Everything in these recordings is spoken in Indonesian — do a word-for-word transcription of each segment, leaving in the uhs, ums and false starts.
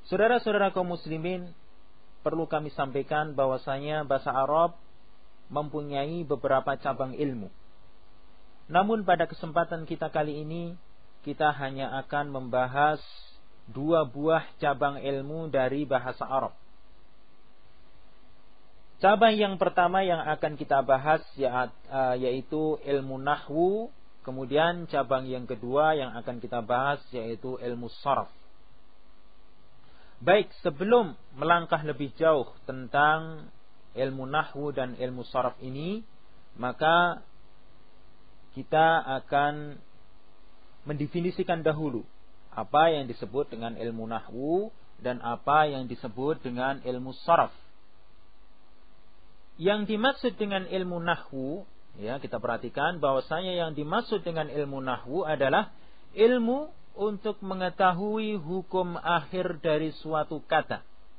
Saudara-saudara kaum muslimin, perlu kami sampaikan bahwasanya bahasa Arab mempunyai beberapa cabang ilmu. Namun pada kesempatan kita kali ini, kita hanya akan membahas dua buah cabang ilmu dari bahasa Arab. Cabang yang pertama yang akan kita bahas yaitu ilmu nahwu. Kemudian cabang yang kedua yang akan kita bahas yaitu ilmu sharaf. Baik, sebelum melangkah lebih jauh tentang ilmu nahwu dan ilmu sharaf ini, maka kita akan mendefinisikan dahulu apa yang disebut dengan ilmu nahwu dan apa yang disebut dengan ilmu sharaf. Yang dimaksud dengan ilmu nahwu, ya, kita perhatikan bahwasanya yang dimaksud dengan ilmu nahwu adalah ilmu untuk mengetahui hukum akhir dari suatu kata.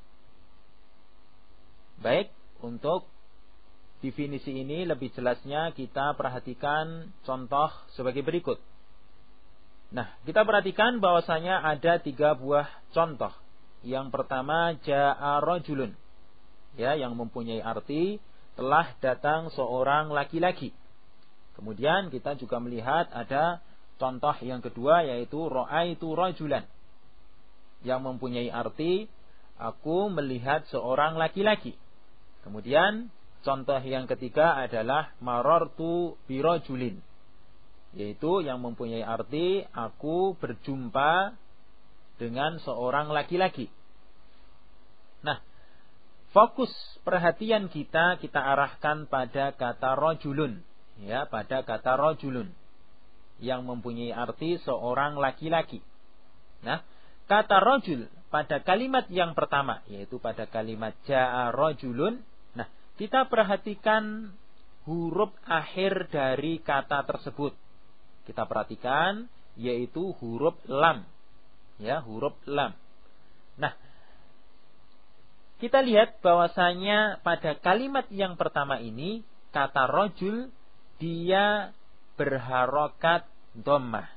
Baik, untuk definisi ini lebih jelasnya kita perhatikan contoh sebagai berikut. Nah, kita perhatikan bahwasanya ada tiga buah contoh. Yang pertama, ja'a rajulun, ya, yang mempunyai arti telah datang seorang laki-laki. Kemudian kita juga melihat ada contoh yang kedua yaitu ra'aitu rajulan, yang mempunyai arti aku melihat seorang laki-laki. Kemudian contoh yang ketiga adalah marartu birajulin, yaitu yang mempunyai arti aku berjumpa dengan seorang laki-laki. Nah, fokus perhatian kita kita arahkan pada kata rajulun, ya, pada kata rajulun yang mempunyai arti seorang laki-laki. Nah, kata rajul pada kalimat yang pertama, yaitu pada kalimat ja'a rajulun. Nah, kita perhatikan huruf akhir dari kata tersebut. Kita perhatikan yaitu huruf lam, ya, huruf lam. Nah, kita lihat bahwasanya pada kalimat yang pertama ini kata rajul dia berharokat dhammah.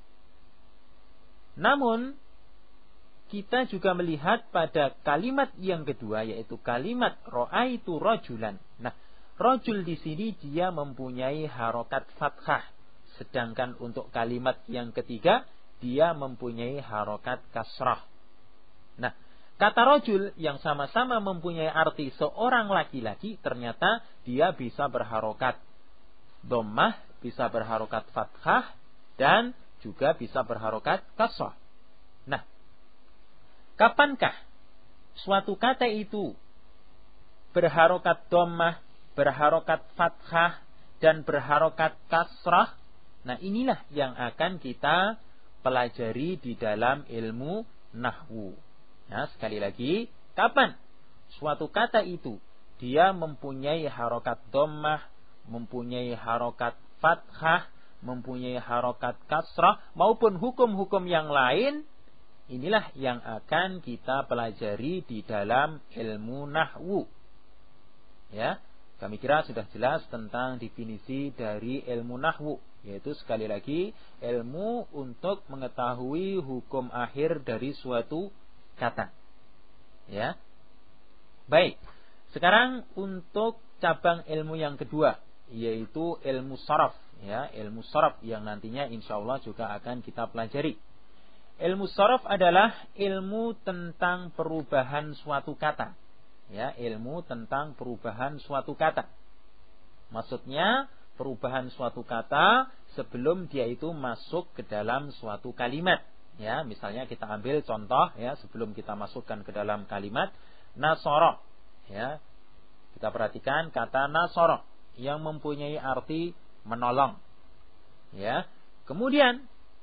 Namun kita juga melihat pada kalimat yang kedua yaitu kalimat ra'aitu rajulan. Nah, rajul di sini dia mempunyai harokat fathah, sedangkan untuk kalimat yang ketiga dia mempunyai harokat kasrah. Nah, kata rajul yang sama-sama mempunyai arti seorang laki-laki ternyata dia bisa berharokat dhammah, bisa berharokat fathah, dan juga bisa berharokat kasrah. Nah, kapankah suatu kata itu berharokat dhammah, berharokat fathah, dan berharokat kasrah? Nah, inilah yang akan kita pelajari di dalam ilmu nahwu. Nah, sekali lagi, kapan suatu kata itu dia mempunyai harokat dhammah, mempunyai harokat fathah, mempunyai harokat kasrah, maupun hukum-hukum yang lain, inilah yang akan kita pelajari di dalam ilmu nahwu. Ya, kami kira sudah jelas tentang definisi dari ilmu nahwu, yaitu sekali lagi ilmu untuk mengetahui hukum akhir dari suatu kata. Ya. Baik. Sekarang untuk cabang ilmu yang kedua, yaitu ilmu sharaf, ya, ilmu sharaf yang nantinya insyaallah juga akan kita pelajari. Ilmu sharaf adalah ilmu tentang perubahan suatu kata, ya, ilmu tentang perubahan suatu kata. Maksudnya perubahan suatu kata sebelum dia itu masuk ke dalam suatu kalimat, ya. Misalnya kita ambil contoh, ya, sebelum kita masukkan ke dalam kalimat nasara, ya. Kita perhatikan kata nasara yang mempunyai arti menolong, ya. Kemudian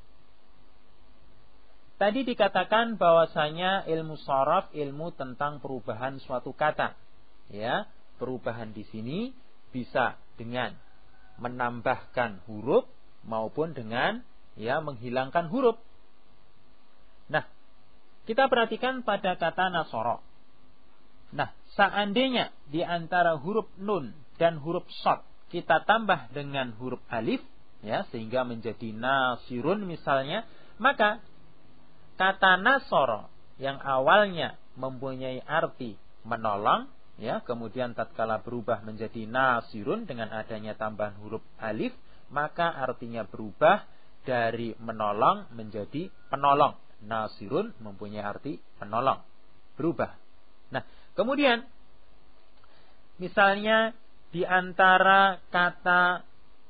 tadi dikatakan bahwasanya ilmu sharaf ilmu tentang perubahan suatu kata, ya. Perubahan di sini bisa dengan menambahkan huruf maupun dengan, ya, menghilangkan huruf. Nah, kita perhatikan pada kata nasara. Nah, seandainya di antara huruf nun dan huruf shad kita tambah dengan huruf alif, ya, sehingga menjadi nasirun misalnya, maka kata nasara yang awalnya mempunyai arti menolong, ya, kemudian tatkala berubah menjadi nasirun dengan adanya tambahan huruf alif, maka artinya berubah dari menolong menjadi penolong. Nasirun mempunyai arti penolong, berubah. Nah, kemudian misalnya di antara kata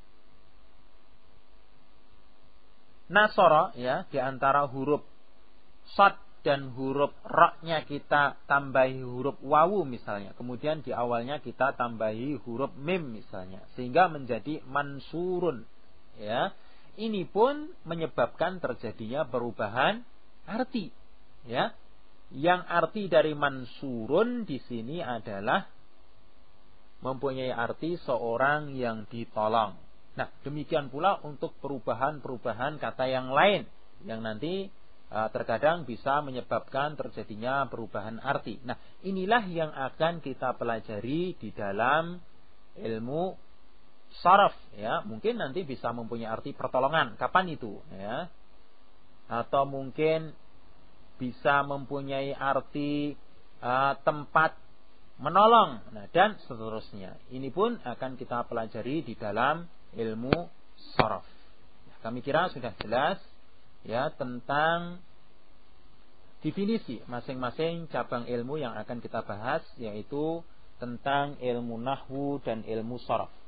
nasara, ya, di antara huruf shad dan huruf ra-nya kita tambahi huruf wawu misalnya, kemudian di awalnya kita tambahi huruf mim misalnya, sehingga menjadi mansurun, ya. Ini pun menyebabkan terjadinya perubahan arti, ya. Yang arti dari mansurun di sini adalah mempunyai arti seorang yang ditolong. Nah, demikian pula untuk perubahan-perubahan kata yang lain yang nanti uh, terkadang bisa menyebabkan terjadinya perubahan arti. Nah, inilah yang akan kita pelajari di dalam ilmu sharaf, ya. Mungkin nanti bisa mempunyai arti pertolongan. Kapan itu, ya? Atau mungkin bisa mempunyai arti uh, tempat menolong, nah, dan seterusnya. Ini pun akan kita pelajari di dalam ilmu sharaf. Nah, kami kira sudah jelas, ya, tentang definisi masing-masing cabang ilmu yang akan kita bahas, yaitu tentang ilmu nahwu dan ilmu sharaf.